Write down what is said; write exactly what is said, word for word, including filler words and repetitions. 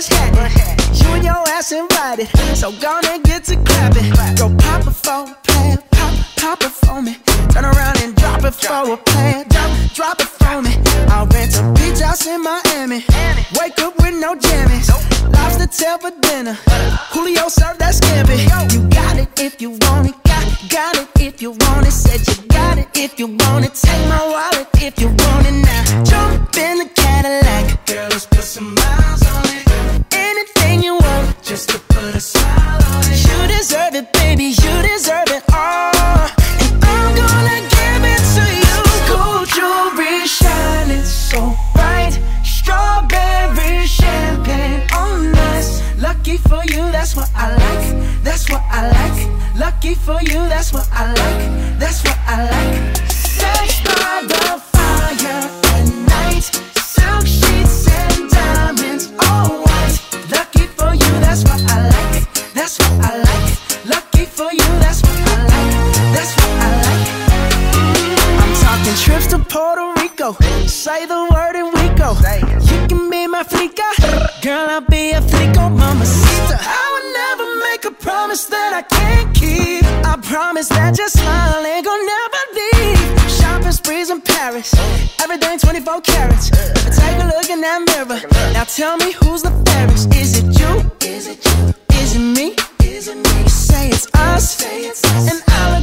what's happening? You and your ass invited, so gonna get to clapping. Go pop it for a plan, pop, pop it for me. Turn around and drop it for a plan, drop, drop it for me. I'll rent a beach house in Miami. Wake up with no jammies. Lobster tail for dinner. Julio served that scampi. You got it if you want it, got, got it if you want it. Said you got it if you want it. Take my wallet if you want it now. Jump in the Cadillac, girl, let's put some miles on it. Anything you want, just to put a smile on it. You deserve it, baby, you deserve it all. And I'm gonna give it to you. Gold jewelry shining so bright. Strawberry champagne on us. Lucky for you, that's what I like. That's what I like. Lucky for you, that's what I like. That's what I like. Sex by the fire at night. Silk sheets and diamonds, all white. Lucky for you, that's what I like. That's what I like. Lucky for you, that's what I like. That's what I like. I'm talking trips to Puerto Rico. Say the word and we go. You can be my flica, girl, I'll be a flico, mamacita. I would never make a promise that I can't keep. I promise that your smile ain't gon' never leave. Shopping sprees in Paris, everything twenty-four carats. Take a look in that mirror. Now tell me who's the fairest? Is it you? Is it you? Is it me? Is it me? Say it's us. Say it's us. And I'll